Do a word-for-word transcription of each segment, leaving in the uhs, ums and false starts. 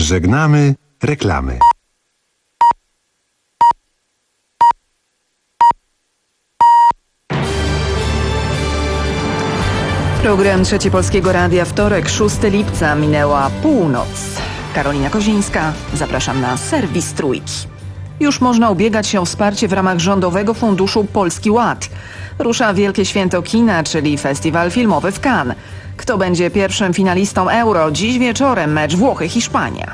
Żegnamy reklamy. Program Trzeci Polskiego Radia, wtorek, szóstego lipca, minęła północ. Karolina Kozińska, zapraszam na serwis Trójki. Już można ubiegać się o wsparcie w ramach Rządowego Funduszu Polski Ład. Rusza Wielkie Święto Kina, czyli festiwal filmowy w Cannes. Kto będzie pierwszym finalistą Euro? Dziś wieczorem mecz Włochy-Hiszpania.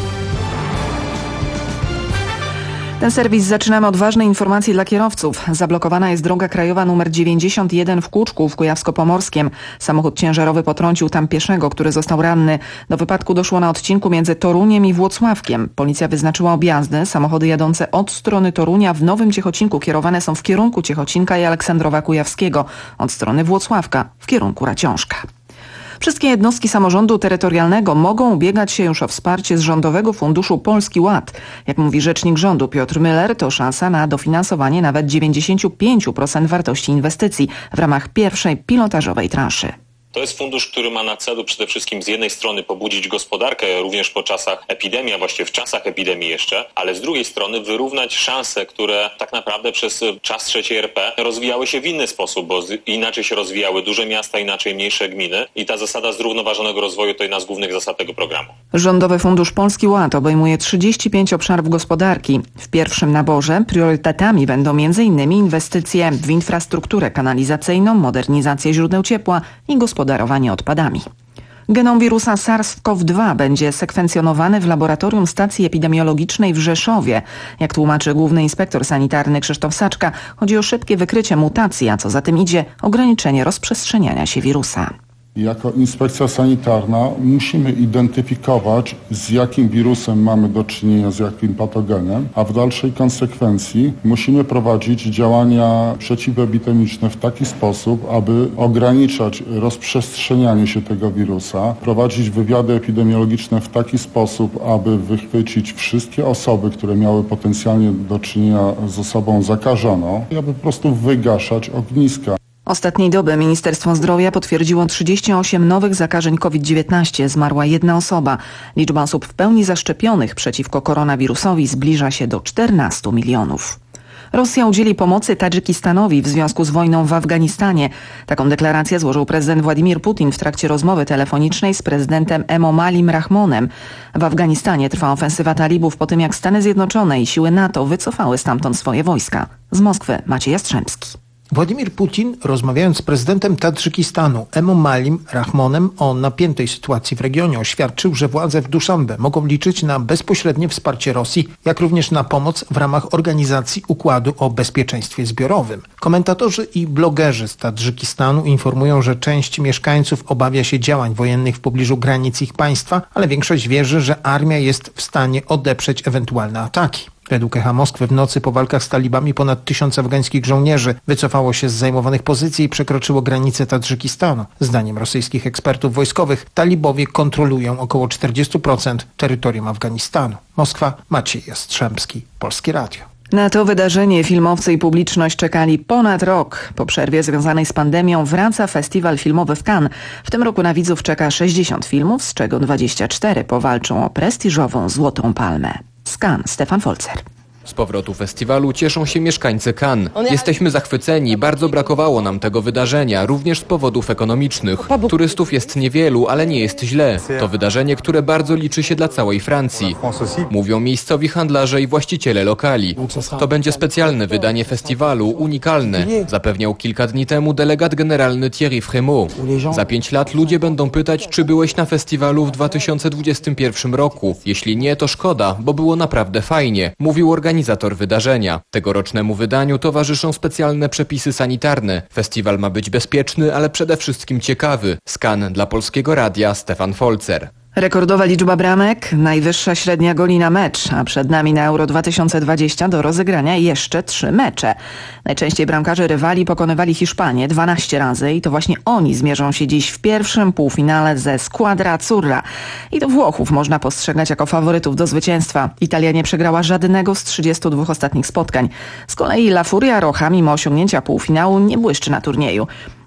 Ten serwis zaczynamy od ważnej informacji dla kierowców. Zablokowana jest droga krajowa nr dziewięćdziesiąt jeden w Kłuczku w Kujawsko-Pomorskiem. Samochód ciężarowy potrącił tam pieszego, który został ranny. Do wypadku doszło na odcinku między Toruniem i Włocławkiem. Policja wyznaczyła objazdy. Samochody jadące od strony Torunia w Nowym Ciechocinku kierowane są w kierunku Ciechocinka i Aleksandrowa Kujawskiego. Od strony Włocławka w kierunku Raciążka. Wszystkie jednostki samorządu terytorialnego mogą ubiegać się już o wsparcie z Rządowego Funduszu Polski Ład. Jak mówi rzecznik rządu Piotr Müller, to szansa na dofinansowanie nawet dziewięćdziesiąt pięć procent wartości inwestycji w ramach pierwszej pilotażowej transzy. To jest fundusz, który ma na celu przede wszystkim z jednej strony pobudzić gospodarkę również po czasach epidemii, a właściwie w czasach epidemii jeszcze, ale z drugiej strony wyrównać szanse, które tak naprawdę przez czas trzeciej R P rozwijały się w inny sposób, bo inaczej się rozwijały duże miasta, inaczej mniejsze gminy i ta zasada zrównoważonego rozwoju to jedna z głównych zasad tego programu. Rządowy Fundusz Polski Ład obejmuje trzydzieści pięć obszarów gospodarki. W pierwszym naborze priorytetami będą m.in. inwestycje w infrastrukturę kanalizacyjną, modernizację źródeł ciepła i gospodarkę. Gospodarowanie odpadami. Genom wirusa SARS-CoV dwa będzie sekwencjonowany w laboratorium stacji epidemiologicznej w Rzeszowie. Jak tłumaczy główny inspektor sanitarny Krzysztof Saczka, chodzi o szybkie wykrycie mutacji, a co za tym idzie ograniczenie rozprzestrzeniania się wirusa. Jako inspekcja sanitarna musimy identyfikować, z jakim wirusem mamy do czynienia, z jakim patogenem, a w dalszej konsekwencji musimy prowadzić działania przeciwepidemiczne w taki sposób, aby ograniczać rozprzestrzenianie się tego wirusa, prowadzić wywiady epidemiologiczne w taki sposób, aby wychwycić wszystkie osoby, które miały potencjalnie do czynienia z osobą zakażoną i aby po prostu wygaszać ogniska. Ostatniej doby Ministerstwo Zdrowia potwierdziło trzydzieści osiem nowych zakażeń COVID dziewiętnaście. Zmarła jedna osoba. Liczba osób w pełni zaszczepionych przeciwko koronawirusowi zbliża się do czternastu milionów. Rosja udzieli pomocy Tadżykistanowi w związku z wojną w Afganistanie. Taką deklarację złożył prezydent Władimir Putin w trakcie rozmowy telefonicznej z prezydentem Emomalim Rahmonem. W Afganistanie trwa ofensywa talibów po tym, jak Stany Zjednoczone i siły NATO wycofały stamtąd swoje wojska. Z Moskwy Maciej Jastrzębski. Władimir Putin, rozmawiając z prezydentem Tadżykistanu Emomalim Rahmonem o napiętej sytuacji w regionie, oświadczył, że władze w Duszanbe mogą liczyć na bezpośrednie wsparcie Rosji, jak również na pomoc w ramach organizacji Układu o Bezpieczeństwie Zbiorowym. Komentatorzy i blogerzy z Tadżykistanu informują, że część mieszkańców obawia się działań wojennych w pobliżu granic ich państwa, ale większość wierzy, że armia jest w stanie odeprzeć ewentualne ataki. Według Echa Moskwy w nocy po walkach z talibami ponad tysiąc afgańskich żołnierzy wycofało się z zajmowanych pozycji i przekroczyło granicę Tadżykistanu. Zdaniem rosyjskich ekspertów wojskowych talibowie kontrolują około czterdzieści procent terytorium Afganistanu. Moskwa, Maciej Jastrzębski, Polskie Radio. Na to wydarzenie filmowcy i publiczność czekali ponad rok. Po przerwie związanej z pandemią wraca festiwal filmowy w Cannes. W tym roku na widzów czeka sześćdziesiąt filmów, z czego dwadzieścia cztery powalczą o prestiżową Złotą Palmę. Z Cannes Stefan Folzer. Z powrotu festiwalu cieszą się mieszkańcy Cannes. Jesteśmy zachwyceni, bardzo brakowało nam tego wydarzenia, również z powodów ekonomicznych. Turystów jest niewielu, ale nie jest źle. To wydarzenie, które bardzo liczy się dla całej Francji. Mówią miejscowi handlarze i właściciele lokali. To będzie specjalne wydanie festiwalu, unikalne, zapewniał kilka dni temu delegat generalny Thierry Frémaux. Za pięć lat ludzie będą pytać, czy byłeś na festiwalu w dwa tysiące dwudziestym pierwszym roku. Jeśli nie, to szkoda, bo było naprawdę fajnie, mówił organizator. Organizator wydarzenia. Tegorocznemu wydaniu towarzyszą specjalne przepisy sanitarne. Festiwal ma być bezpieczny, ale przede wszystkim ciekawy. Z Cannes dla Polskiego Radia Stefan Folzer. Rekordowa liczba bramek, najwyższa średnia goli na mecz, a przed nami na Euro dwa tysiące dwadzieścia do rozegrania jeszcze trzy mecze. Najczęściej bramkarze rywali pokonywali Hiszpanię dwanaście razy i to właśnie oni zmierzą się dziś w pierwszym półfinale ze Squadra Azzurra. I to Włochów można postrzegać jako faworytów do zwycięstwa. Italia nie przegrała żadnego z trzydziestu dwóch ostatnich spotkań. Z kolei La Furia Rocha mimo osiągnięcia półfinału nie błyszczy na turnieju.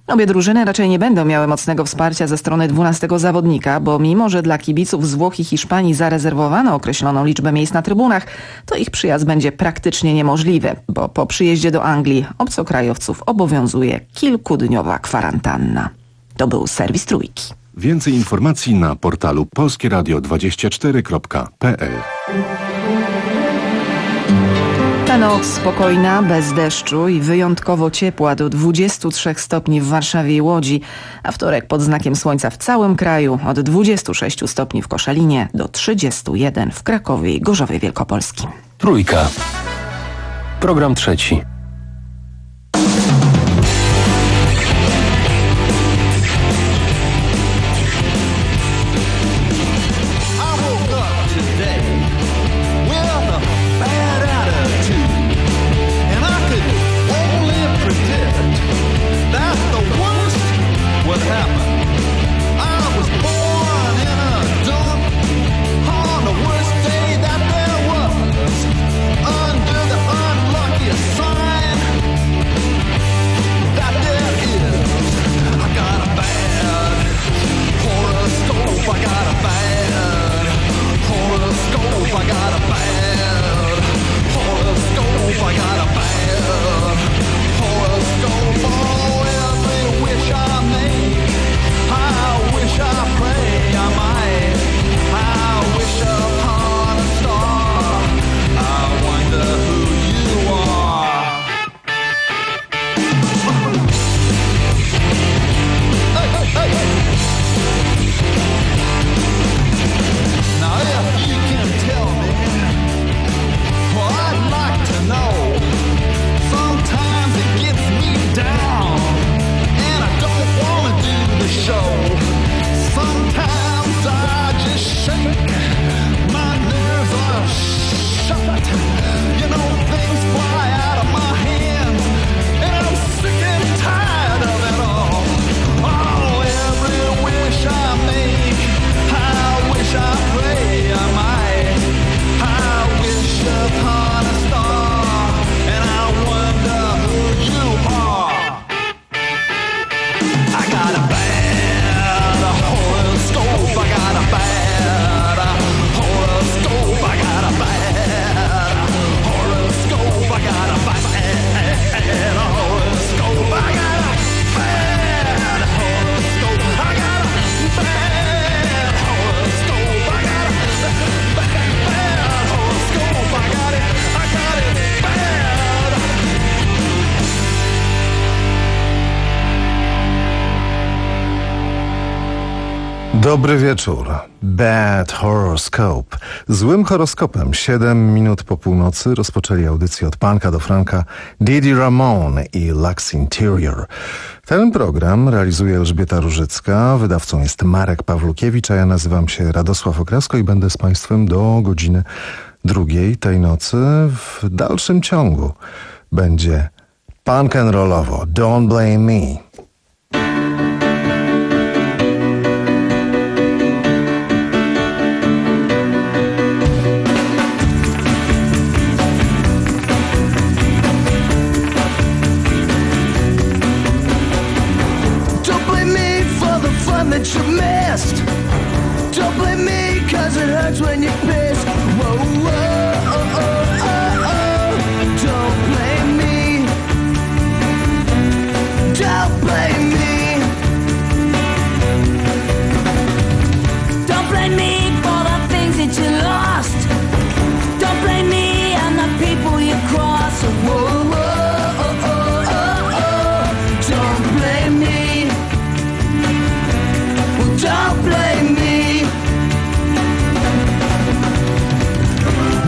Obie drużyny raczej nie będą miały mocnego wsparcia ze strony dwunastego zawodnika, bo mimo, że dla kibiców z Włoch i Hiszpanii zarezerwowano określoną liczbę miejsc na trybunach, to ich przyjazd będzie praktycznie niemożliwy, bo po przyjeździe do Anglii obcokrajowców obowiązuje kilkudniowa kwarantanna. To był serwis Trójki. Więcej informacji na portalu polskie radio dwadzieścia cztery kropka p l. Ta noc spokojna, bez deszczu i wyjątkowo ciepła do dwudziestu trzech stopni w Warszawie i Łodzi, a wtorek pod znakiem słońca w całym kraju od dwudziestu sześciu stopni w Koszalinie do trzydziestu jeden w Krakowie i Gorzowie Wielkopolskim. Trójka. Program trzeci. Dobry wieczór. Bad Horoscope. Złym horoskopem siedem minut po północy rozpoczęli audycję od Panka do Franka Didi Ramon i Lux Interior. Ten program realizuje Elżbieta Różycka, wydawcą jest Marek Pawlukiewicz, a ja nazywam się Radosław Okrasko i będę z Państwem do godziny drugiej tej nocy. W dalszym ciągu będzie punk and rollowo. Don't Blame Me. You missed. Don't blame me, cause it hurts when you're pissed. Whoa, whoa, oh, oh, oh, oh. Don't blame me. Don't blame me. Don't blame me for the things that you lost. Don't blame me and the people you cross. Whoa, whoa, oh, oh, oh, oh. Don't blame me. Don't blame me.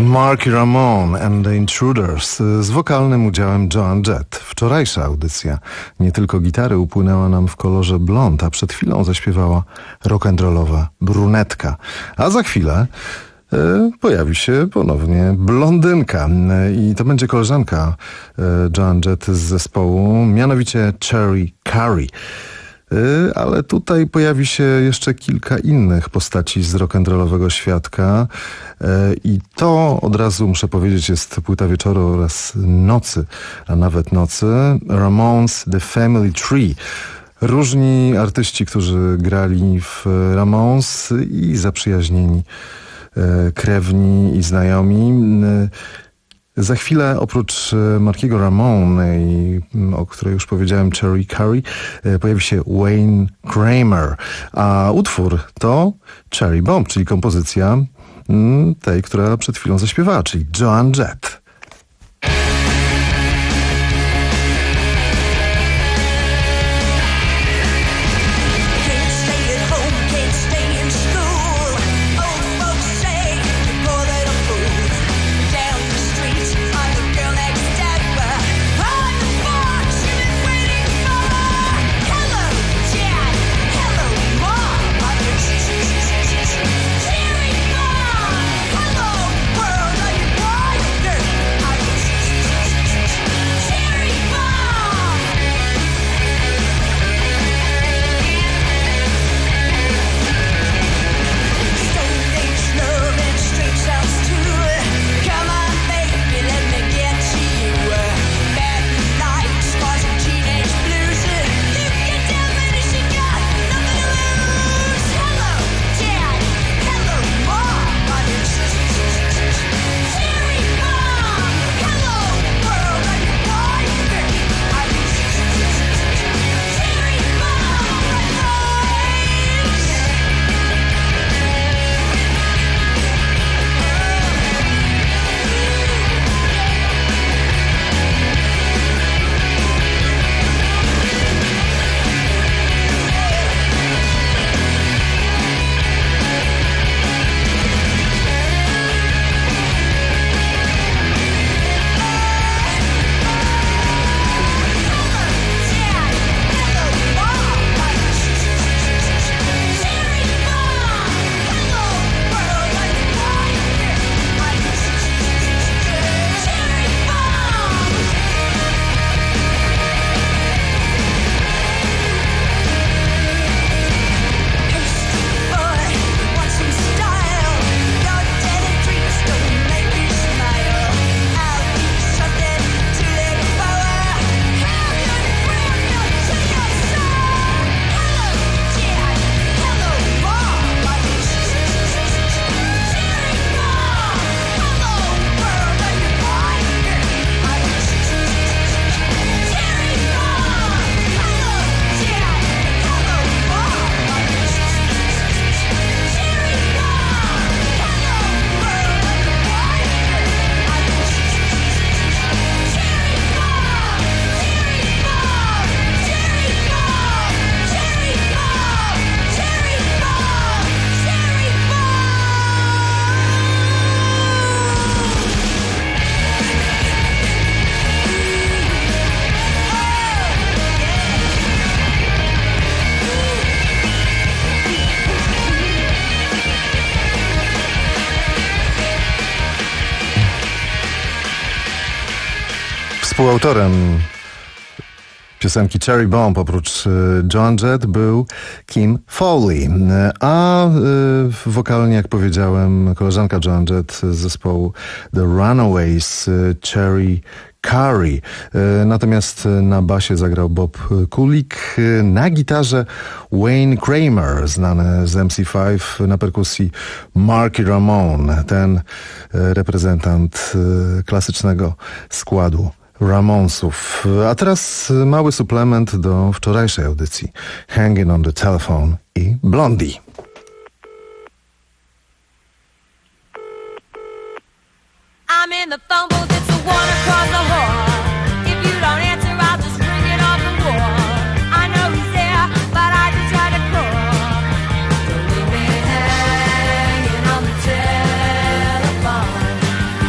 Marky Ramone and the Intruders z wokalnym udziałem Joan Jett. Wczorajsza audycja nie tylko gitary upłynęła nam w kolorze blond, a przed chwilą zaśpiewała rock'n'rollowa brunetka. A za chwilę e, pojawi się ponownie blondynka e, i to będzie koleżanka e, Joan Jett z zespołu, mianowicie Cherry Curry. Ale tutaj pojawi się jeszcze kilka innych postaci z rock'n'rollowego świadka i to od razu muszę powiedzieć jest płyta wieczoru oraz nocy, a nawet nocy. Ramones The Family Tree. Różni artyści, którzy grali w Ramones i zaprzyjaźnieni krewni i znajomi. Za chwilę oprócz Markiego Ramone, o której już powiedziałem, Cherry Curry, pojawi się Wayne Kramer, a utwór to Cherry Bomb, czyli kompozycja tej, która przed chwilą zaśpiewała, czyli Joan Jett. Współautorem piosenki Cherry Bomb oprócz Joan Jett był Kim Fowley, a wokalnie, jak powiedziałem, koleżanka Joan Jett z zespołu The Runaways, Cherry Curry. Natomiast na basie zagrał Bob Kulik, na gitarze Wayne Kramer, znany z M C pięć, na perkusji Marky Ramone, ten reprezentant klasycznego składu Ramonesów. A teraz mały suplement do wczorajszej audycji. Hanging on the Telephone i Blondie. I'm in the phone booth, it's the one across the hall. If you don't answer, I'll just ring it off the wall. I know he's there, but I just try to call. Don't leave me hanging on the telephone.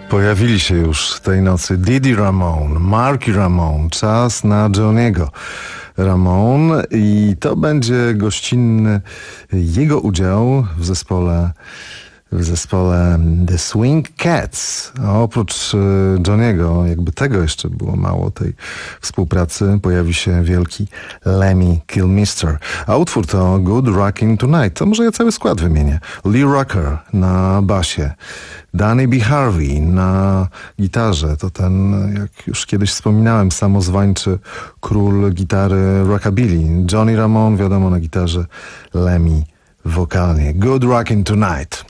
Pojawili się już tej nocy Didi Ramone, Marky Ramone, czas na Johnny'ego Ramone i to będzie gościnny jego udział w zespole w zespole The Swing Cats. A oprócz Johnny'ego, jakby tego jeszcze było mało, tej współpracy, pojawi się wielki Lemmy Kilmister. A utwór to Good Rockin' Tonight. To może ja cały skład wymienię. Lee Rocker na basie, Danny B. Harvey na gitarze. To ten, jak już kiedyś wspominałem, samozwańczy król gitary rockabilly. Johnny Ramone, wiadomo, na gitarze, Lemmy wokalnie. Good Rockin' Tonight.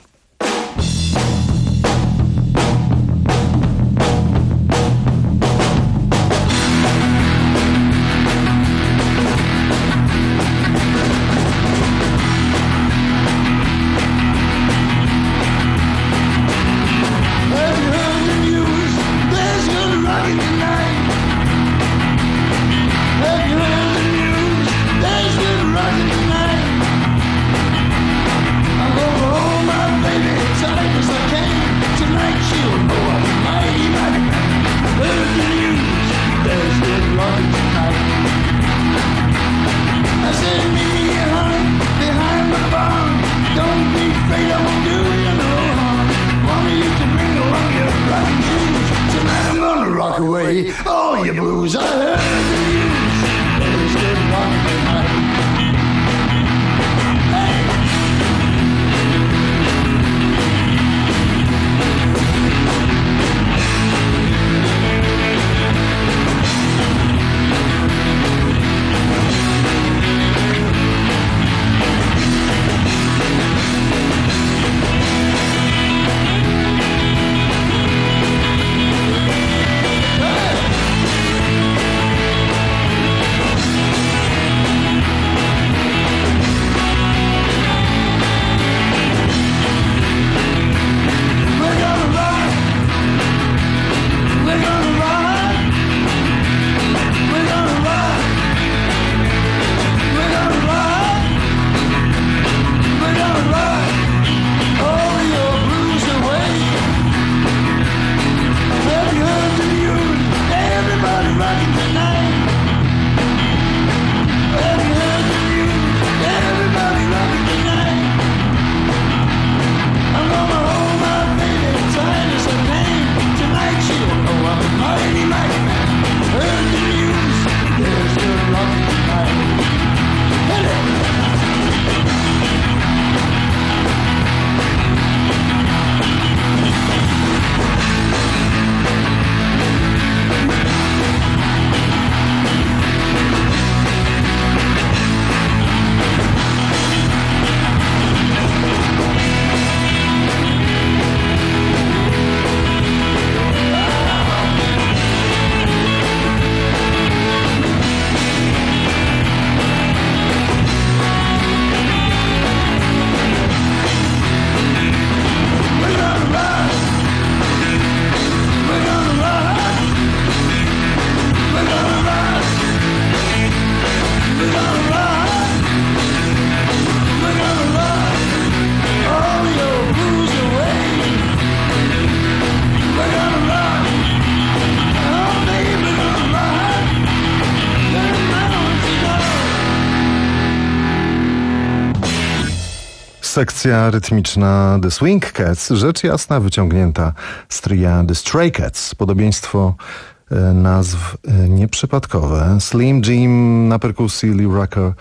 Sekcja rytmiczna The Swing Cats, rzecz jasna wyciągnięta z tria The Stray Cats. Podobieństwo e, nazw e, nieprzypadkowe. Slim Jim na perkusji, Lee Rocker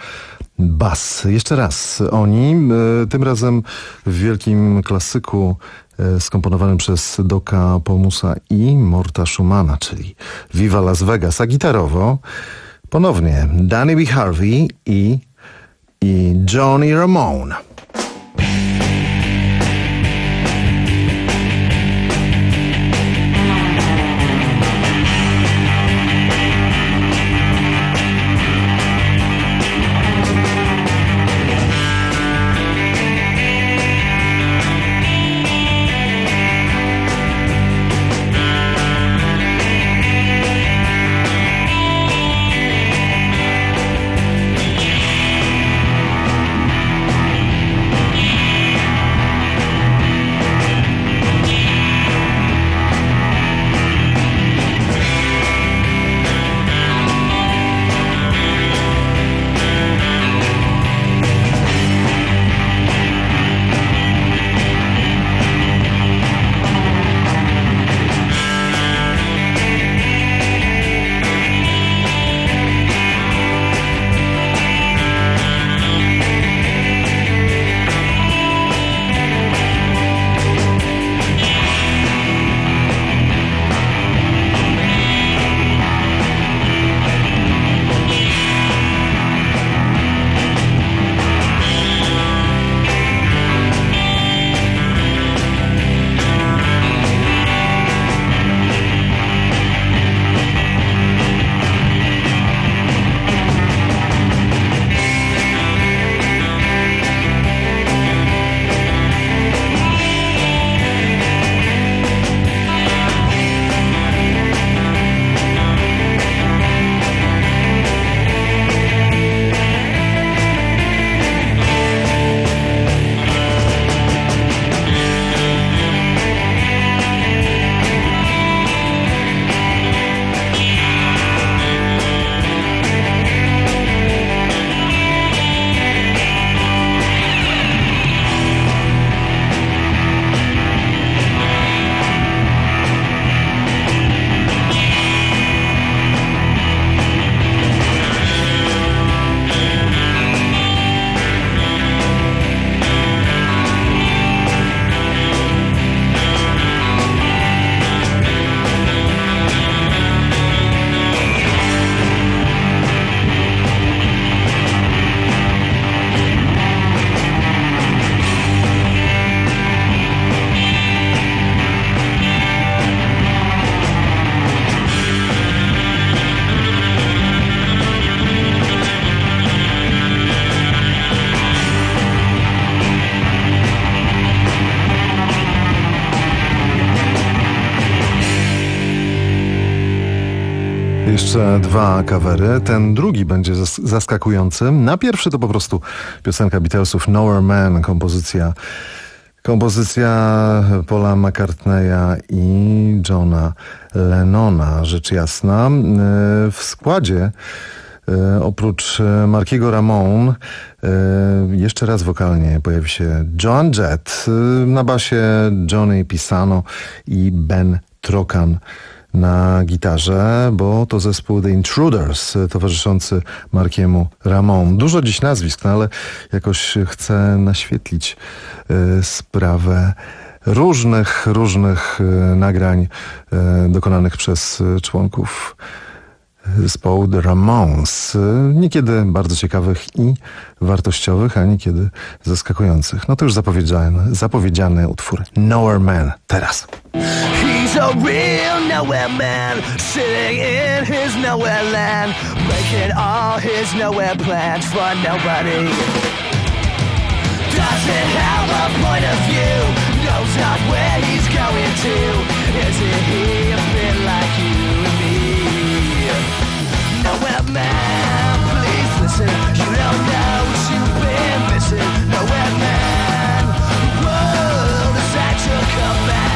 bass. Jeszcze raz oni, e, tym razem w wielkim klasyku e, skomponowanym przez Doka Polmusa i Morta Schumana, czyli Viva Las Vegas, a gitarowo ponownie Danny B. Harvey i, i Johnny Ramone. jeszcze dwa kawery. Ten drugi będzie zas- zaskakujący. Na pierwszy to po prostu piosenka Beatlesów Nowhere Man, kompozycja kompozycja Paula McCartneya i Johna Lennona, rzecz jasna. W składzie oprócz Markiego Ramone jeszcze raz wokalnie pojawi się Joan Jett, na basie Johnny Pisano i Ben Trokan na gitarze, bo to zespół The Intruders towarzyszący Markiemu Ramone. Dużo dziś nazwisk, no ale jakoś chcę naświetlić y, sprawę różnych, różnych y, nagrań y, dokonanych przez y, członków zespołu The Ramones. Y, niekiedy bardzo ciekawych i wartościowych, a niekiedy zaskakujących. No to już zapowiedziany, zapowiedziany utwór Nowhere Man. Teraz. He's a real nowhere man, sitting in his nowhere land, making all his nowhere plans for nobody. Doesn't have a point of view, knows not where he's going to. Isn't he a bit like you and me? Nowhere man, please listen, you don't know what you've been missing. Nowhere man, the world is at your command.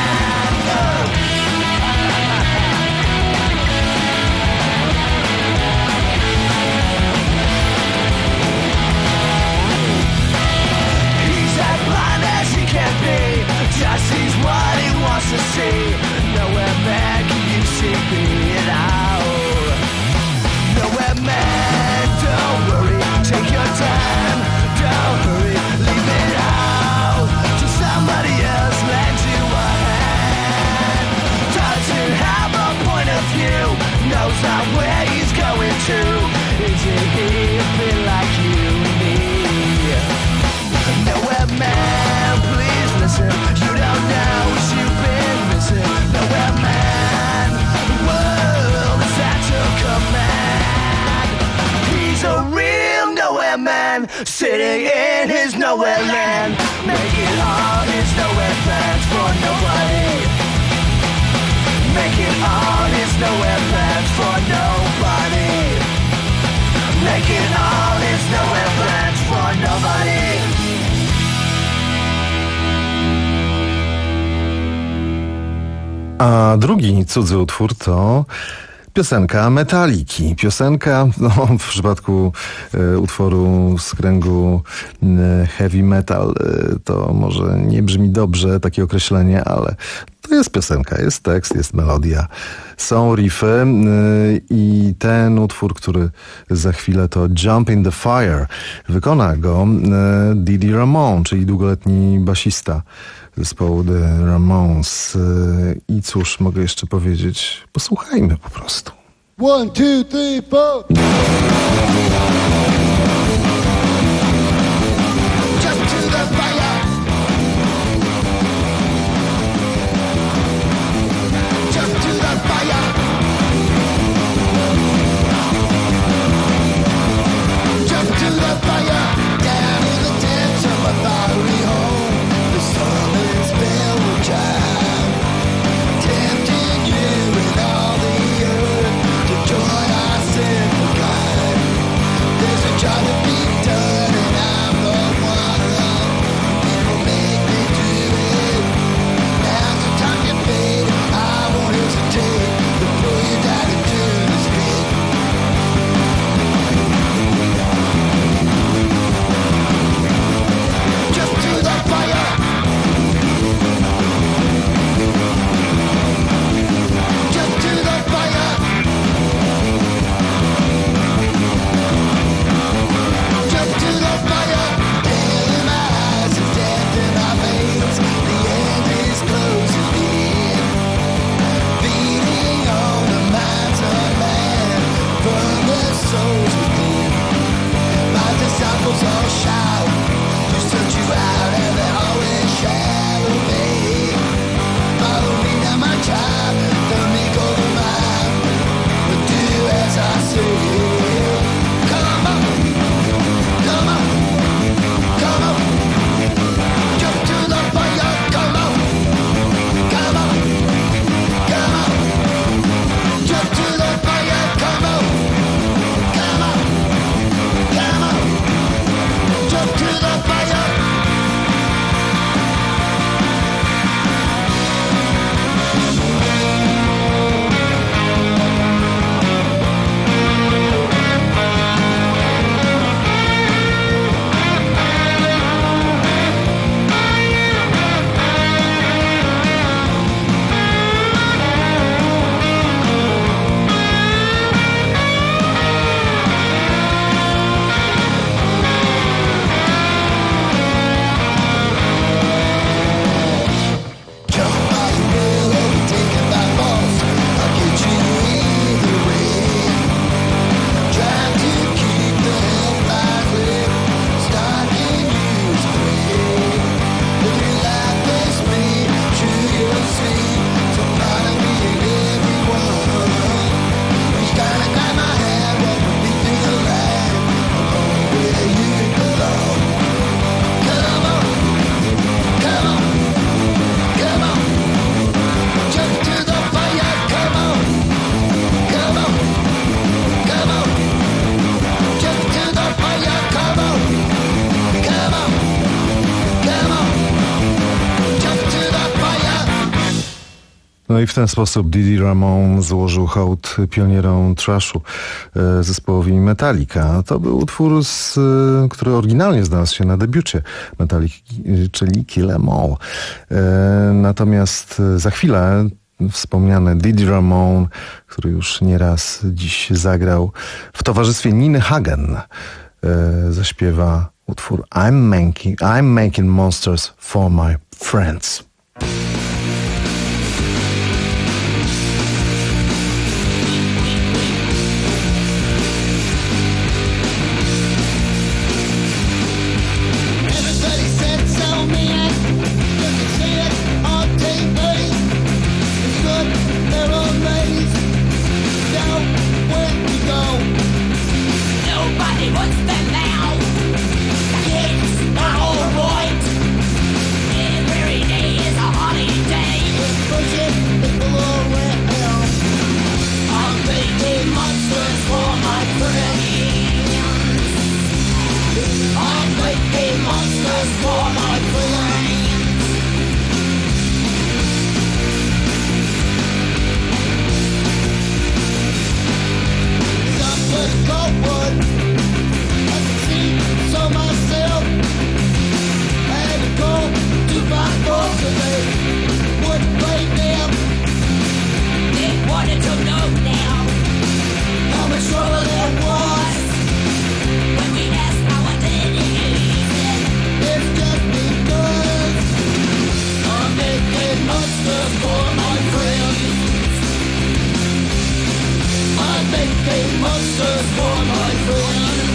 Can't be, just sees what he wants to see. Nowhere man can you see it out. Nowhere man, don't worry, take your time, don't hurry, leave it out. To somebody else lend you a hand. Doesn't have a point of view, knows not where he's going to. Isn't he a bit like you and me? Nowhere man, please listen, you don't know what you've been missing. Nowhere man, the world is at your command. He's a real nowhere man, sitting in his nowhere land, making all his nowhere plans for nobody. Making all his nowhere plans for nobody. Making all his nowhere plans for nobody. A drugi cudzy utwór to piosenka Metaliki. Piosenka, no, w przypadku e, utworu z kręgu e, heavy metal e, to może nie brzmi dobrze takie określenie, ale to jest piosenka, jest tekst, jest melodia, są riffy e, i ten utwór, który za chwilę to Jump in the Fire. Wykona go e, Didi Ramone, czyli długoletni basista zespołu The Ramones. I cóż mogę jeszcze powiedzieć? Posłuchajmy po prostu. One, two, three, four. Jump to the fire. Jump to the fire. Jump to the fire. Down in the depths of a fiery hole. The sun is filled with time, tempting you and all the earth to join us in the kind. There's a job to be done, and I'm the one No i w ten sposób Didi Ramone złożył hołd pionierom trashu, e, zespołowi Metallica. To był utwór, z, e, który oryginalnie znalazł się na debiucie Metallica, czyli Kill 'Em All. E, natomiast za chwilę wspomniany Didi Ramone, który już nieraz dziś zagrał w towarzystwie Niny Hagen, e, zaśpiewa utwór I'm making, I'm making monsters for my friends. Everybody said so, man. Just to see it on T V. It's good, they're on ways. Know where to go. Nobody wants them now. It's not all right. Every day is a holiday. Push it, people all around. I'm making monsters for my friends. I'm making monsters for my friends. Some put Goldwood. I can see so myself. I had to go to my door so they wouldn't play them. They wanted to know now How much trouble there was. when we asked how I did it. It's just because I'm making monsters for my friends. I'm making monsters for my friends.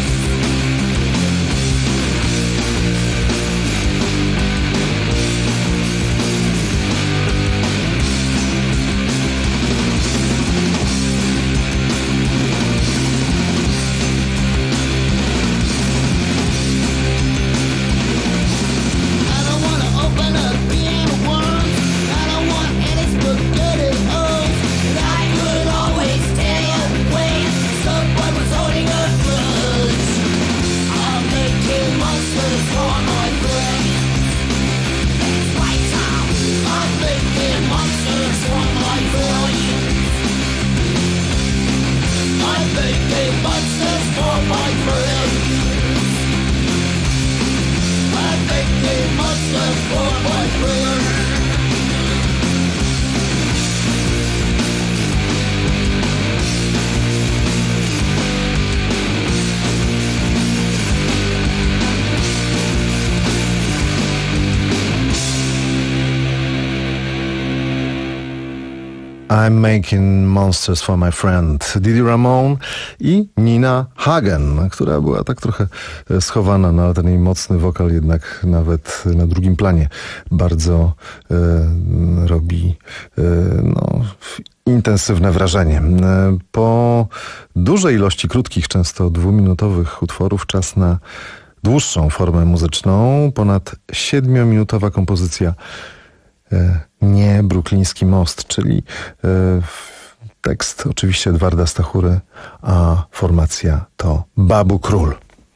I don't wanna open a can of worms. I don't want any spaghetti holes. And I could always tell you when someone was holding a grudge. I'm making monsters for my friends. That's right, Tom. I'm making monsters for my friends. I'm making monsters for my friends. I'm making monsters for my friends. I'm making monsters for my friend. Didi Ramone i Nina Hagen, która była tak trochę schowana, no ale ten jej mocny wokal jednak nawet na drugim planie bardzo e, robi e, no, intensywne wrażenie. E, po dużej ilości krótkich, często dwuminutowych utworów czas na dłuższą formę muzyczną. Ponad siedmiominutowa kompozycja Nie Brukliński Most, czyli e, tekst oczywiście Edwarda Stachury, a formacja to Babu Król.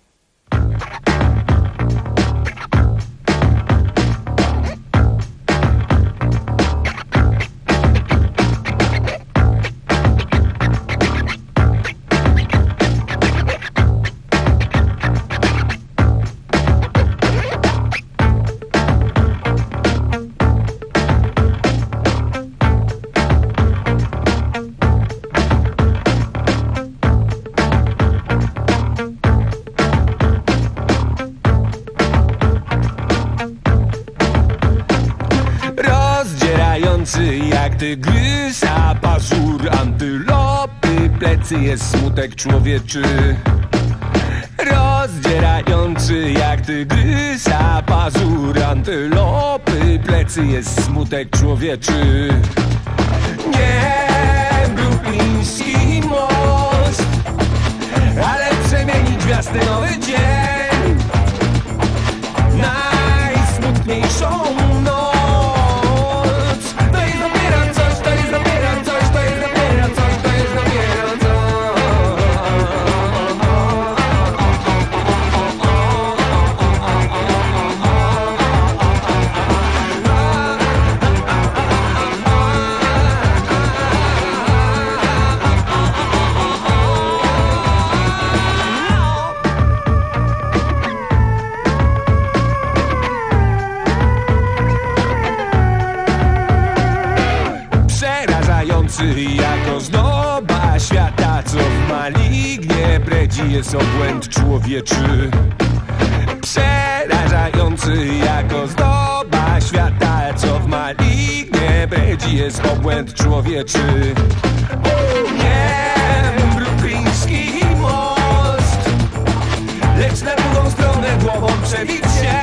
Jak tygrysa, pazur antylopy, plecy jest smutek człowieczy. Rozdzierający jak tygrysa, pazur antylopy, plecy jest smutek człowieczy. Nie brukliński most, ale przemieni gwiazdę nowy dzień. Najsmutniejszą noc. Zdradzający jako zdoba świata, co w malignie bredzi jest obłęd człowieczy. Przerażający jako zdoba świata, co w malignie bredzi jest obłęd człowieczy. Nie brukliński most, lecz na drugą stronę głową przebić się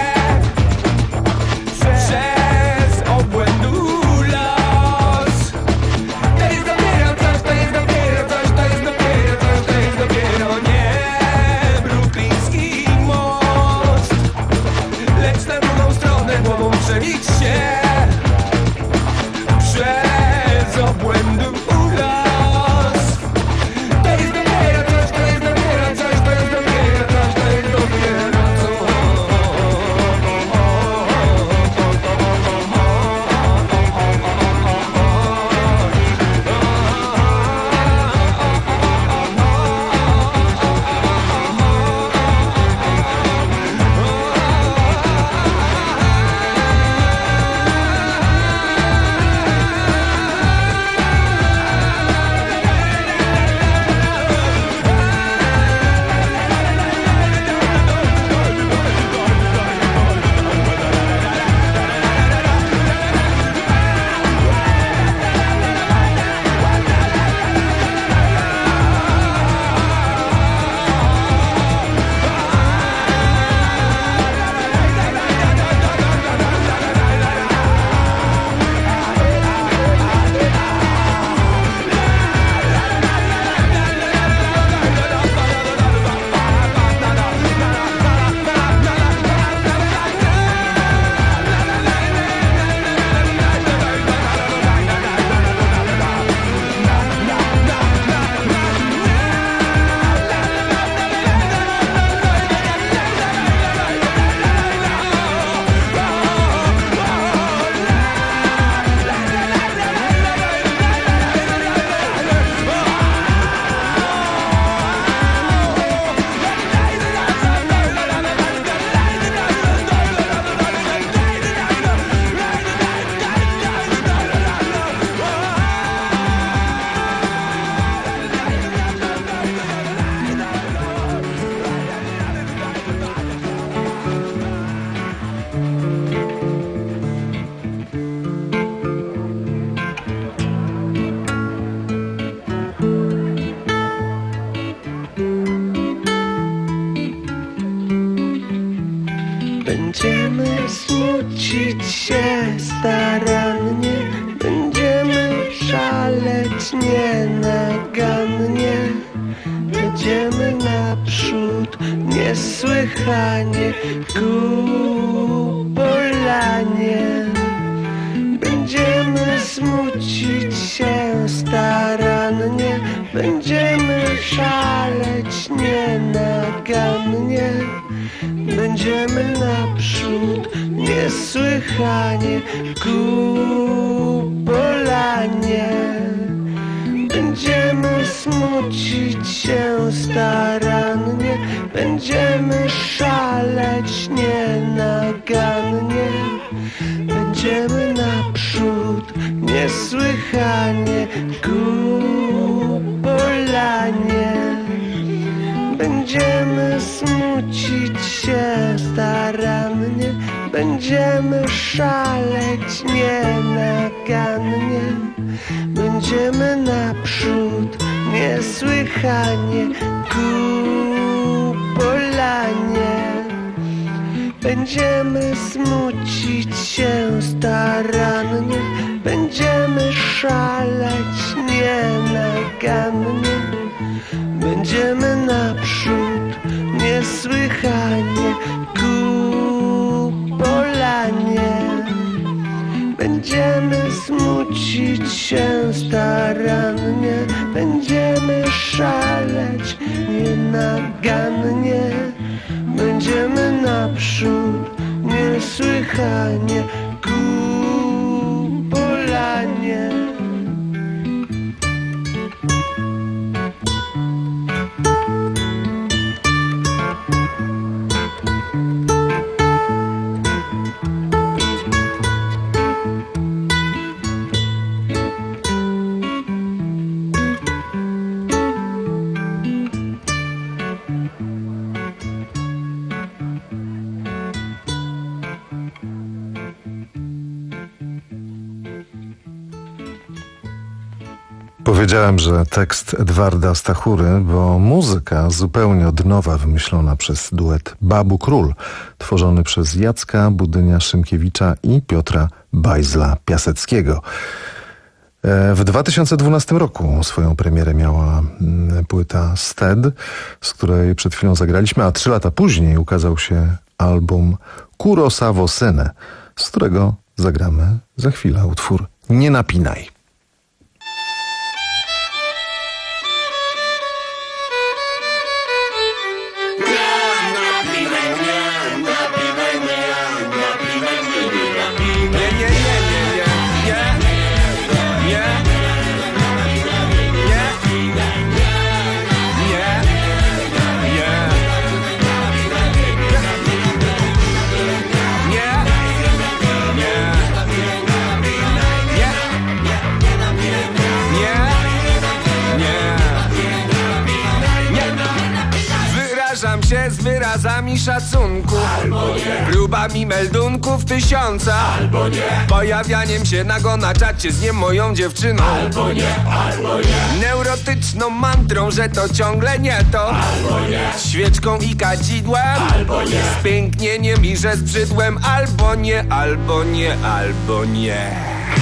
przez obłędu los. To jest dopiero coś, to jest dopiero coś, to jest dopiero coś, to jest dopiero nie brukliński most, lecz na drugą stronę głową przebić się przez obłędu los. To jest dopiero coś, to jest dopiero coś, to jest dopiero coś, to jest dopiero będziemy smucić się starannie, będziemy szaleć nienagannie, będziemy naprzód niesłychanie ku polanie. Będziemy smucić się starannie, będziemy szaleć nienagannie, będziemy naprzód niesłychanie ku polanie. Będziemy smucić się starannie, będziemy szaleć nienagannie, będziemy naprzód niesłychanie ku polanie. Będziemy smucić się starannie, będziemy szaleć nienagannie, będziemy naprzód niesłychanie ku polanie. Będziemy smucić się starannie, będziemy szaleć nienagannie, będziemy naprzód niesłychanie ku polanie. Będziemy smucić się starannie, będziemy szaleć nienagannie, będziemy naprzód niesłychanie ku polanie. Powiedziałem, że tekst Edwarda Stachury, bo muzyka zupełnie od nowa wymyślona przez duet Babu Król, tworzony przez Jacka Budynia-Szymkiewicza i Piotra Bajzla-Piaseckiego. W dwa tysiące dwunastym roku swoją premierę miała płyta Sted, z której przed chwilą zagraliśmy, a trzy lata później ukazał się album Kurosawa Sene, z którego zagramy za chwilę utwór Nie napinaj. Z wyrazami szacunku, albo nie. Próbami meldunków tysiąca, albo nie. Pojawianiem się nago na czacie z nie moją dziewczyną, albo nie, albo nie. Neurotyczną mantrą, że to ciągle nie to, albo nie. Świeczką i kadzidłem, albo nie. Spięknieniem i że z brzydłem, albo nie, albo nie, albo nie.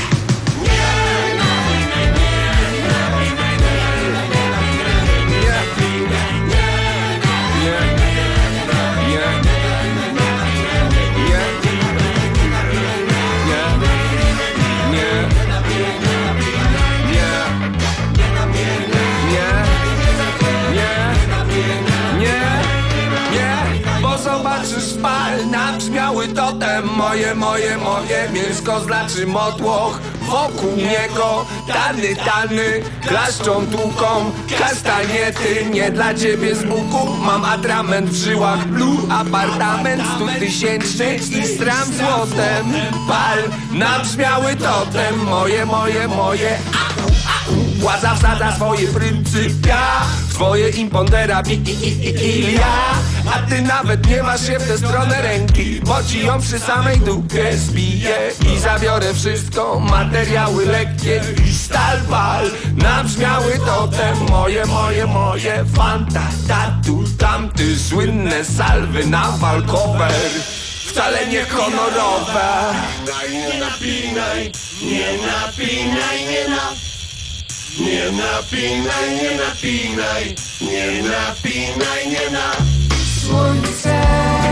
Zobaczysz pal, nabrzmiały totem. Moje, moje, moje mięsko znaczy motłoch. Wokół niego tany, tany klaszczą, tłuką kastaniety. Nie dla ciebie z buku mam atrament w żyłach. Blue apartament stutysięczny i stram złotem. Pal, nabrzmiały totem. Moje, moje, moje. Władza wsadza swoje pryncypia, twoje impondera i, i, i, i ja. A ty nawet nie masz się w tę stronę ręki, bo ci ją przy samej dupie zbiję i zabiorę wszystko, materiały lekkie i stal pal. Nabrzmiały totem, moje, moje, moje. Fanta, tatu, tamty, słynne salwy na walkover. Wcale nie honorowe. Nie napinaj, nie napinaj, nie napinaj. Nie napinaj, nie napinaj, nie napinaj, nie na słońce.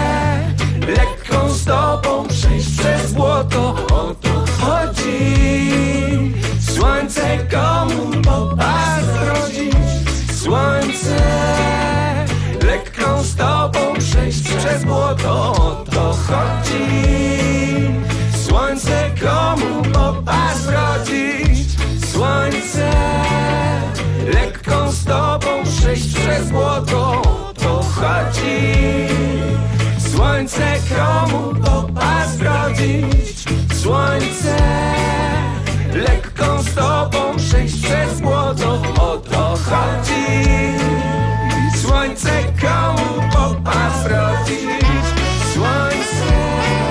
Lekką stopą przejść przez błoto, o to chodzi. Słońce komu popazdrodzić. Słońce. Lekką stopą przejść przez błoto, o to chodzi. Słońce komu popazdrodzić. Słońce, lekką stopą przejść przez błoto, to chodzi. Słońce komu popas zrodzić. Słońce, lekką stopą przejść przez błoto, o to chodzi. Słońce komu popas zrodzić. Słońce.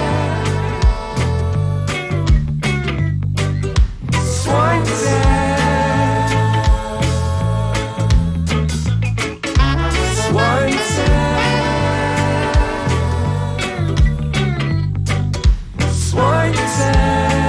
Słońce. Słońce. Słońce.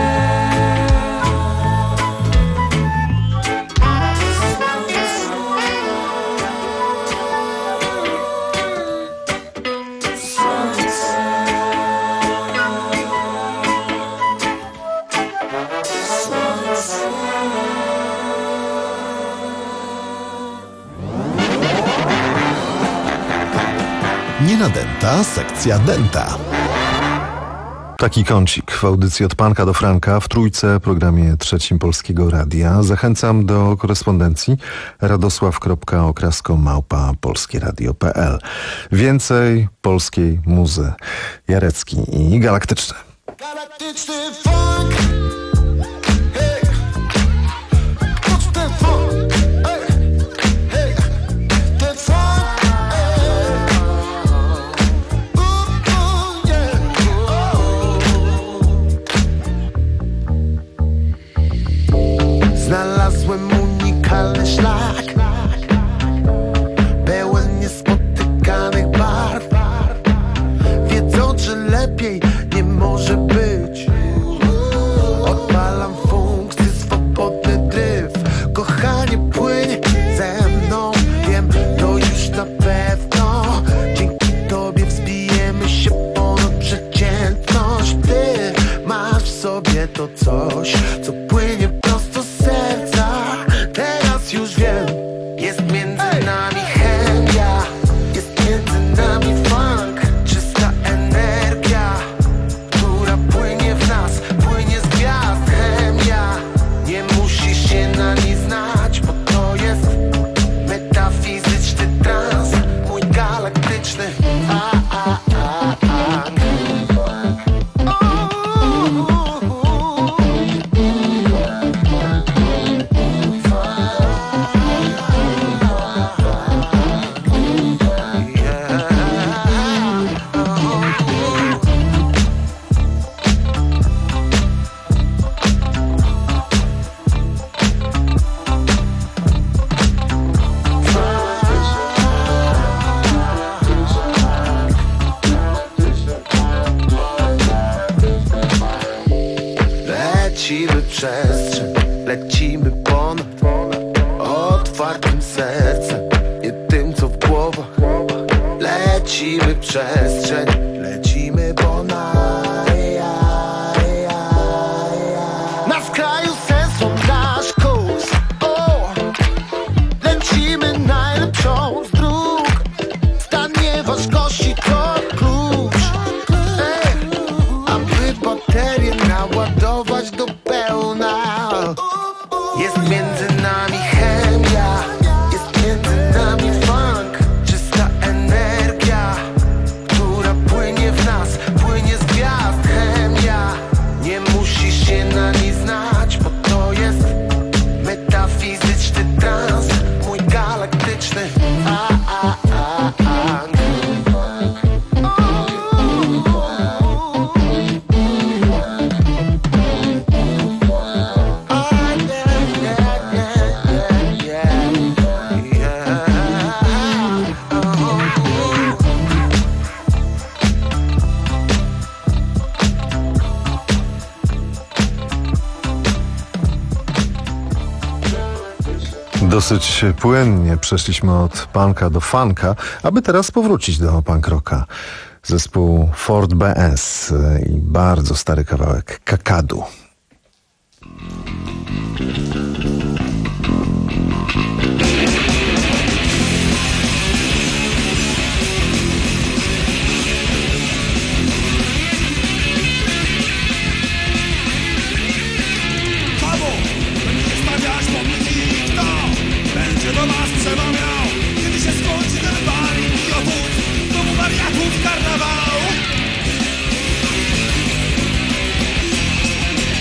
Nie nadęta, sekcja denta. Taki kącik w audycji Od Panka do Franka w Trójce, programie trzecim Polskiego Radia. Zachęcam do korespondencji radosław kropka okrasko małpa polskieradio kropka p l. Więcej polskiej muzy. Jarecki i Galaktyczny. Galaktyczny funk. Hey. What's the funk? Hey. Hey. The funk. Hey. Ooh, ooh, yeah. Oh. Znalazłem unik muzykalny szlak, pełen niespotykanych barw. Wiedzą, że lepiej nie może być. Odpalam funkcję, swobodny dryf. Kochanie, płyń ze mną, wiem to już na pewno. Dzięki tobie wzbijemy się ponad przeciętność. Ty masz w sobie to coś, co płynie prosto z serca. Teraz już wiem, jest między nami chemia, jest między nami funk, czysta energia, która płynie w nas, płynie z gwiazd. Chemia, nie musisz się na niej znać, bo to jest metafizyczny trans, mój galaktyczny a, a, a, a. Lecimy przestrzeń, lecimy ponad otwartym sercem, nie tym co w głowach. Lecimy przestrzeń, lecimy ponad. Na skraju sensu nasz kurs, o, lecimy najlepszą z dróg. Stan nieważkości to klucz, ej, aby baterię naładować do pełna. Jest między nami chemia, jest między nami funk, czysta energia, która płynie w nas, płynie z gwiazd. Chemia, nie musisz się na niej znać, bo to jest metafizyczny trans, mój galaktyczny a, a, a, a. Dosyć płynnie przeszliśmy od punka do funka, aby teraz powrócić do punk rocka. Zespół Ford B S i bardzo stary kawałek Kakadu. Będzie do nas przemawiał, kiedy się skończy ten bal idiotów, domu wariatów karnawał.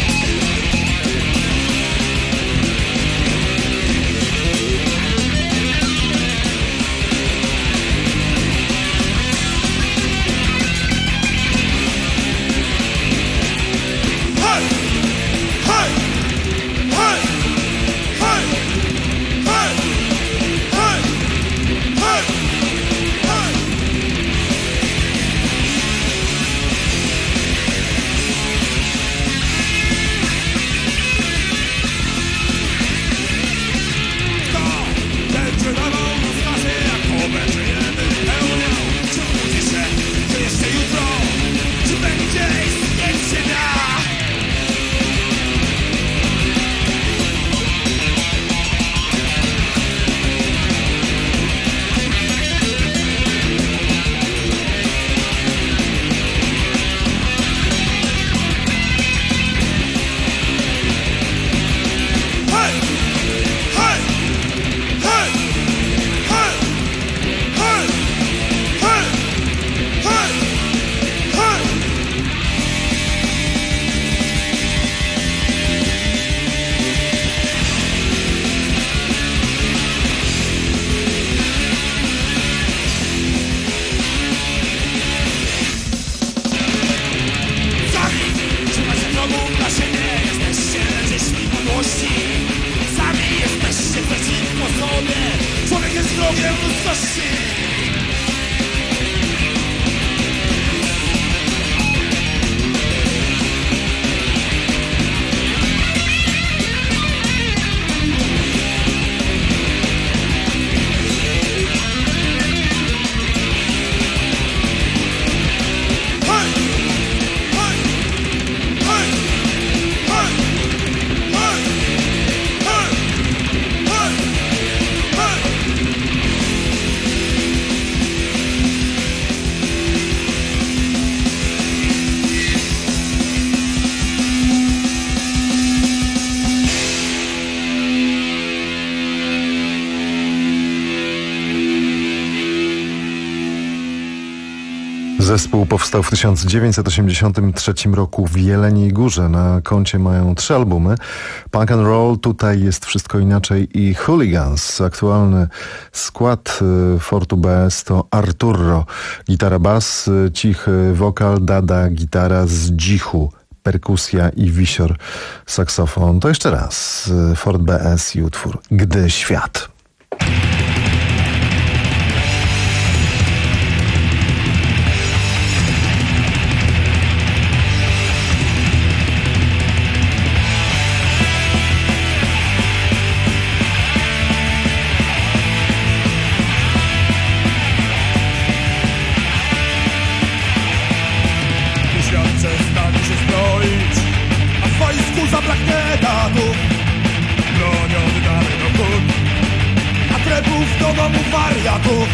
Zespół powstał w tysiąc dziewięćset osiemdziesiątym trzecim roku w Jeleniej Górze. Na koncie mają trzy albumy. Punk and Roll, Tutaj jest wszystko inaczej i Hooligans. Aktualny skład Fortu B S to Arturo, gitara bas, cichy wokal, Dada, gitara z dzichu, perkusja i wisior, saksofon. To jeszcze raz Fort B S i utwór Gdy świat. Zabraknie datów, broń oddamy do kut, a trepów do domu wariatów.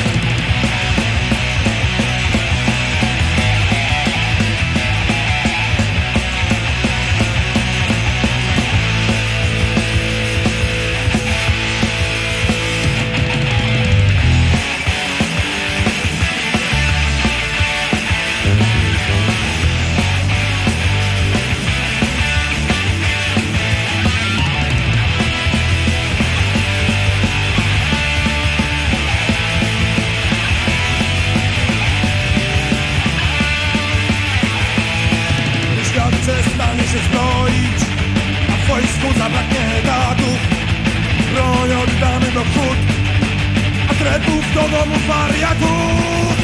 Przestanie się zbroić, a w wojsku zabraknie datów. Broń oddamy do hut, a trepów do domu wariatów.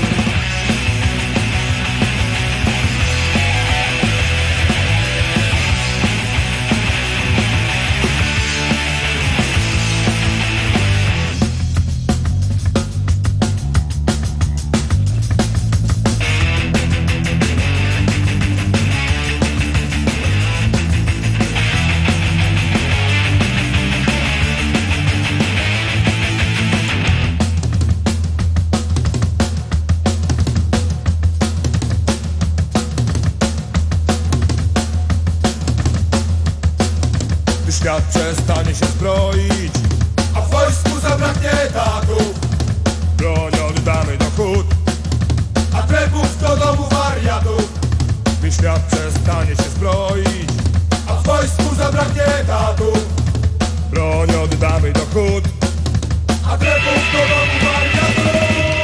Świat przestanie się zbroić, a w wojsku zabraknie datów. Broń oddamy do hut, a trepów do domu wariatów. Gdy świat przestanie się zbroić, a w wojsku zabraknie datów. Broń oddamy do hut, a trepów do domu wariatów.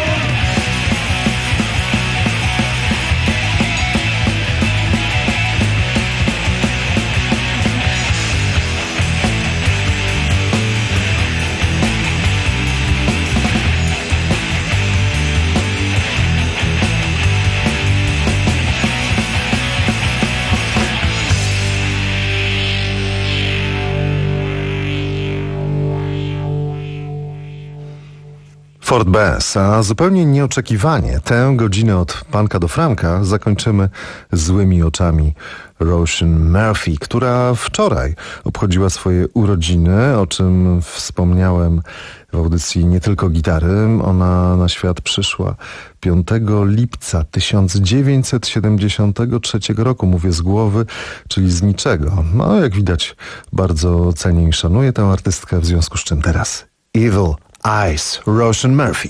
Fort B S, a zupełnie nieoczekiwanie tę godzinę od punka do franka zakończymy złymi oczami Roisin Murphy, która wczoraj obchodziła swoje urodziny, o czym wspomniałem w audycji Nie tylko gitary. Ona na świat przyszła piątego lipca tysiąc dziewięćset siedemdziesiątego trzeciego roku, mówię z głowy, czyli z niczego. No, jak widać, bardzo cenię i szanuję tę artystkę, w związku z czym teraz Evil Eyes, Roisin Murphy.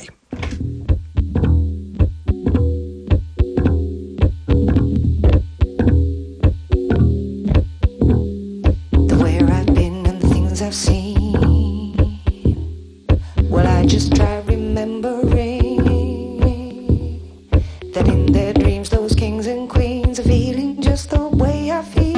The where I've been and the things I've seen, well, I just try remembering that in their dreams those kings and queens are feeling just the way I feel.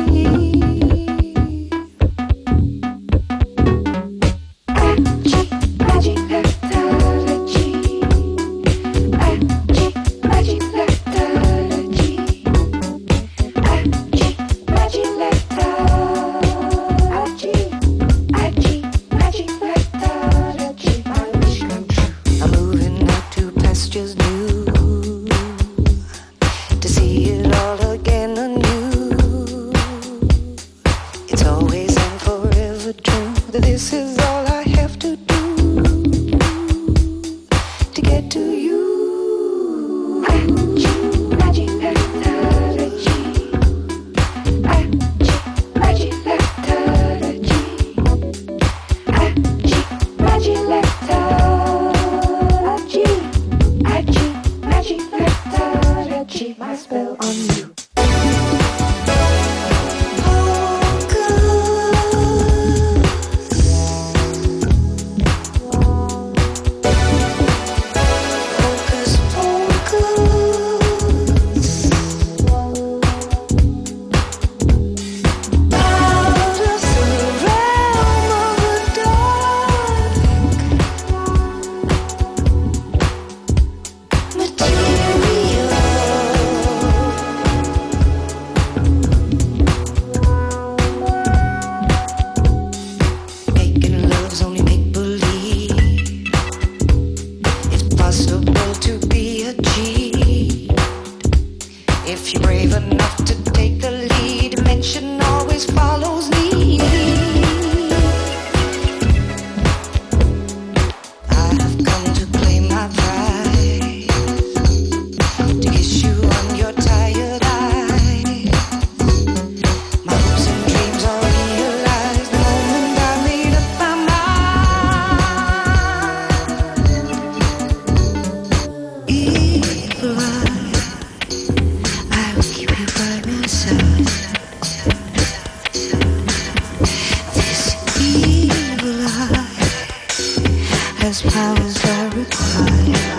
Magic, magic, magic, as powers are required.